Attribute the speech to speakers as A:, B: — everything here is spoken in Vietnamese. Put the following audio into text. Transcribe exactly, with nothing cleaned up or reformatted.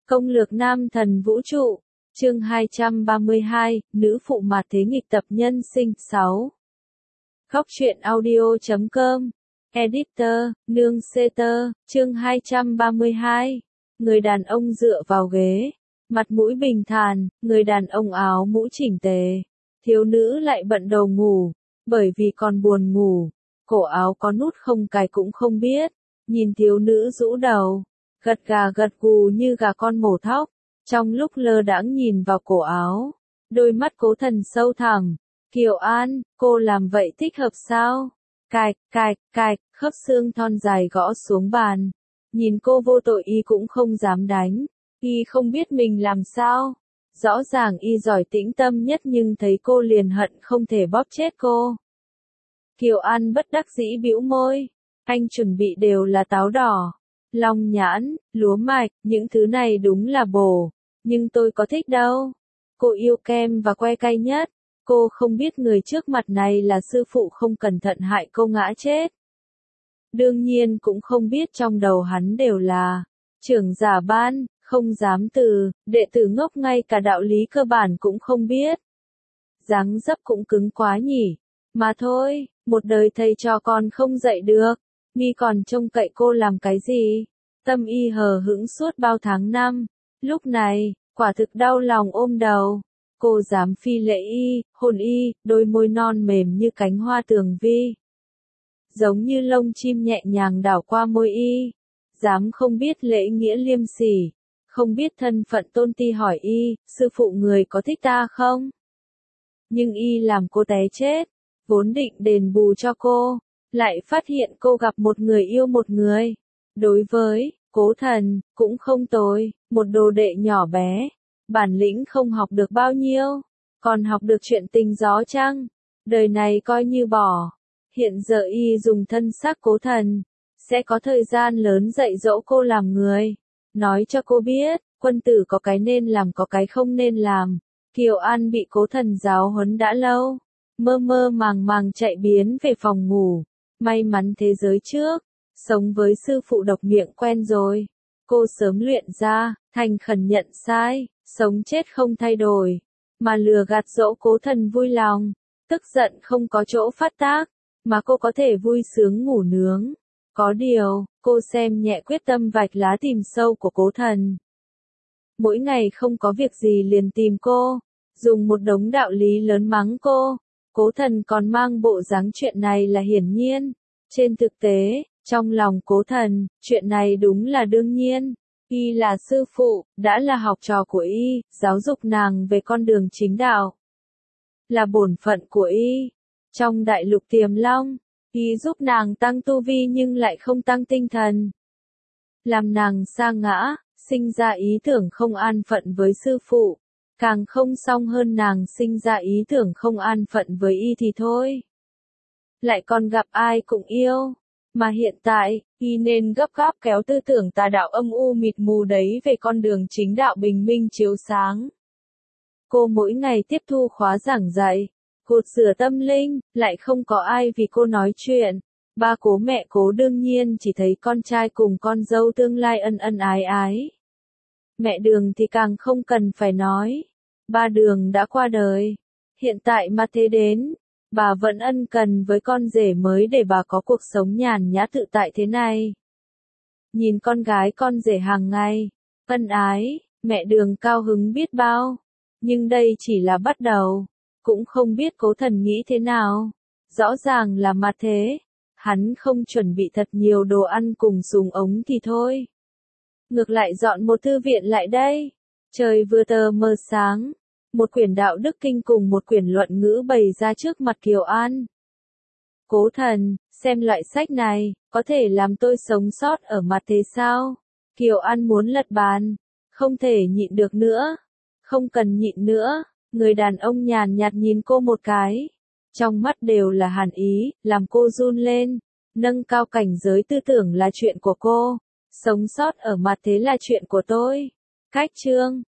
A: Công lược nam thần vũ trụ, chương hai trăm ba mươi hai, nữ phụ mạt thế nghịch tập nhân sinh, sáu. Khóc chuyện audio chấm com, Editor, Nương Setter, chương hai trăm ba mươi hai. Người đàn ông dựa vào ghế, mặt mũi bình thản, người đàn ông áo mũ chỉnh tề. Thiếu nữ lại bận đầu ngủ, bởi vì còn buồn ngủ, cổ áo có nút không cài cũng không biết. Nhìn thiếu nữ rũ đầu, gật gà gật gù như gà con mổ thóc, trong lúc lơ đãng nhìn vào cổ áo, đôi mắt Cố Thần sâu thẳm. Kiều An, cô làm vậy thích hợp sao? Cạch, cạch, cạch, khớp xương thon dài gõ xuống bàn. Nhìn cô vô tội y cũng không dám đánh, y không biết mình làm sao. Rõ ràng y giỏi tĩnh tâm nhất nhưng thấy cô liền hận không thể bóp chết cô. Kiều An bất đắc dĩ bĩu môi, anh chuẩn bị đều là táo đỏ, long nhãn, lúa mạch, những thứ này đúng là bổ, nhưng tôi có thích đâu. Cô yêu kem và que cay nhất. Cô không biết người trước mặt này là sư phụ không cẩn thận hại cô ngã chết. Đương nhiên cũng không biết trong đầu hắn đều là trưởng giả ban, không dám từ, đệ tử ngốc ngay cả đạo lý cơ bản cũng không biết. Dáng dấp cũng cứng quá nhỉ. Mà thôi, một đời thầy trò còn không dạy được, mi còn trông cậy cô làm cái gì? Tâm y hờ hững suốt bao tháng năm, lúc này, quả thực đau lòng ôm đầu. Cô dám phi lễ y, hôn y, đôi môi non mềm như cánh hoa tường vi. Giống như lông chim nhẹ nhàng đảo qua môi y. Dám không biết lễ nghĩa liêm sỉ, không biết thân phận tôn ti hỏi y, sư phụ người có thích ta không? Nhưng y làm cô té chết, vốn định đền bù cho cô, lại phát hiện cô gặp một người yêu một người. Đối với Cố Thần, cũng không tồi, một đồ đệ nhỏ bé. Bản lĩnh không học được bao nhiêu, còn học được chuyện tình gió chăng? Đời này coi như bỏ. Hiện giờ y dùng thân xác Cố Thần, sẽ có thời gian lớn dạy dỗ cô làm người. Nói cho cô biết, quân tử có cái nên làm có cái không nên làm. Kiều An bị Cố Thần giáo huấn đã lâu, mơ mơ màng màng chạy biến về phòng ngủ. May mắn thế giới trước, sống với sư phụ độc miệng quen rồi. Cô sớm luyện ra, thành khẩn nhận sai. Sống chết không thay đổi, mà lừa gạt dỗ Cố Thần vui lòng, tức giận không có chỗ phát tác, mà cô có thể vui sướng ngủ nướng. Có điều, cô xem nhẹ quyết tâm vạch lá tìm sâu của Cố Thần. Mỗi ngày không có việc gì liền tìm cô, dùng một đống đạo lý lớn mắng cô. Cố Thần còn mang bộ dáng chuyện này là hiển nhiên. Trên thực tế, trong lòng Cố Thần, chuyện này đúng là đương nhiên. Y là sư phụ, đã là học trò của y, giáo dục nàng về con đường chính đạo. Là bổn phận của y. Trong đại lục Tiềm Long, y giúp nàng tăng tu vi nhưng lại không tăng tinh thần. Làm nàng sa ngã, sinh ra ý tưởng không an phận với sư phụ. Càng không xong hơn nàng sinh ra ý tưởng không an phận với y thì thôi. Lại còn gặp ai cũng yêu. Mà hiện tại, y nên gấp gáp kéo tư tưởng tà đạo âm u mịt mù đấy về con đường chính đạo bình minh chiếu sáng. Cô mỗi ngày tiếp thu khóa giảng dạy, cột rửa tâm linh, lại không có ai vì cô nói chuyện. Ba Cố mẹ Cố đương nhiên chỉ thấy con trai cùng con dâu tương lai ân ân ái ái. Mẹ Đường thì càng không cần phải nói. Ba Đường đã qua đời. Hiện tại mà thế đến, bà vẫn ân cần với con rể mới để bà có cuộc sống nhàn nhã tự tại thế này. Nhìn con gái con rể hàng ngày, ân ái, mẹ Đường cao hứng biết bao. Nhưng đây chỉ là bắt đầu, cũng không biết Cố Thần nghĩ thế nào. Rõ ràng là mặt thế, hắn không chuẩn bị thật nhiều đồ ăn cùng súng ống thì thôi. Ngược lại dọn một thư viện lại đây. Trời vừa tờ mờ sáng. Một quyển đạo đức kinh cùng một quyển luận ngữ bày ra trước mặt Kiều An. Cố Thần, xem loại sách này, có thể làm tôi sống sót ở mặt thế sao? Kiều An muốn lật bàn, không thể nhịn được nữa. Không cần nhịn nữa, người đàn ông nhàn nhạt nhìn cô một cái. Trong mắt đều là hàn ý, làm cô run lên. Nâng cao cảnh giới tư tưởng là chuyện của cô. Sống sót ở mặt thế là chuyện của tôi. Cách chương.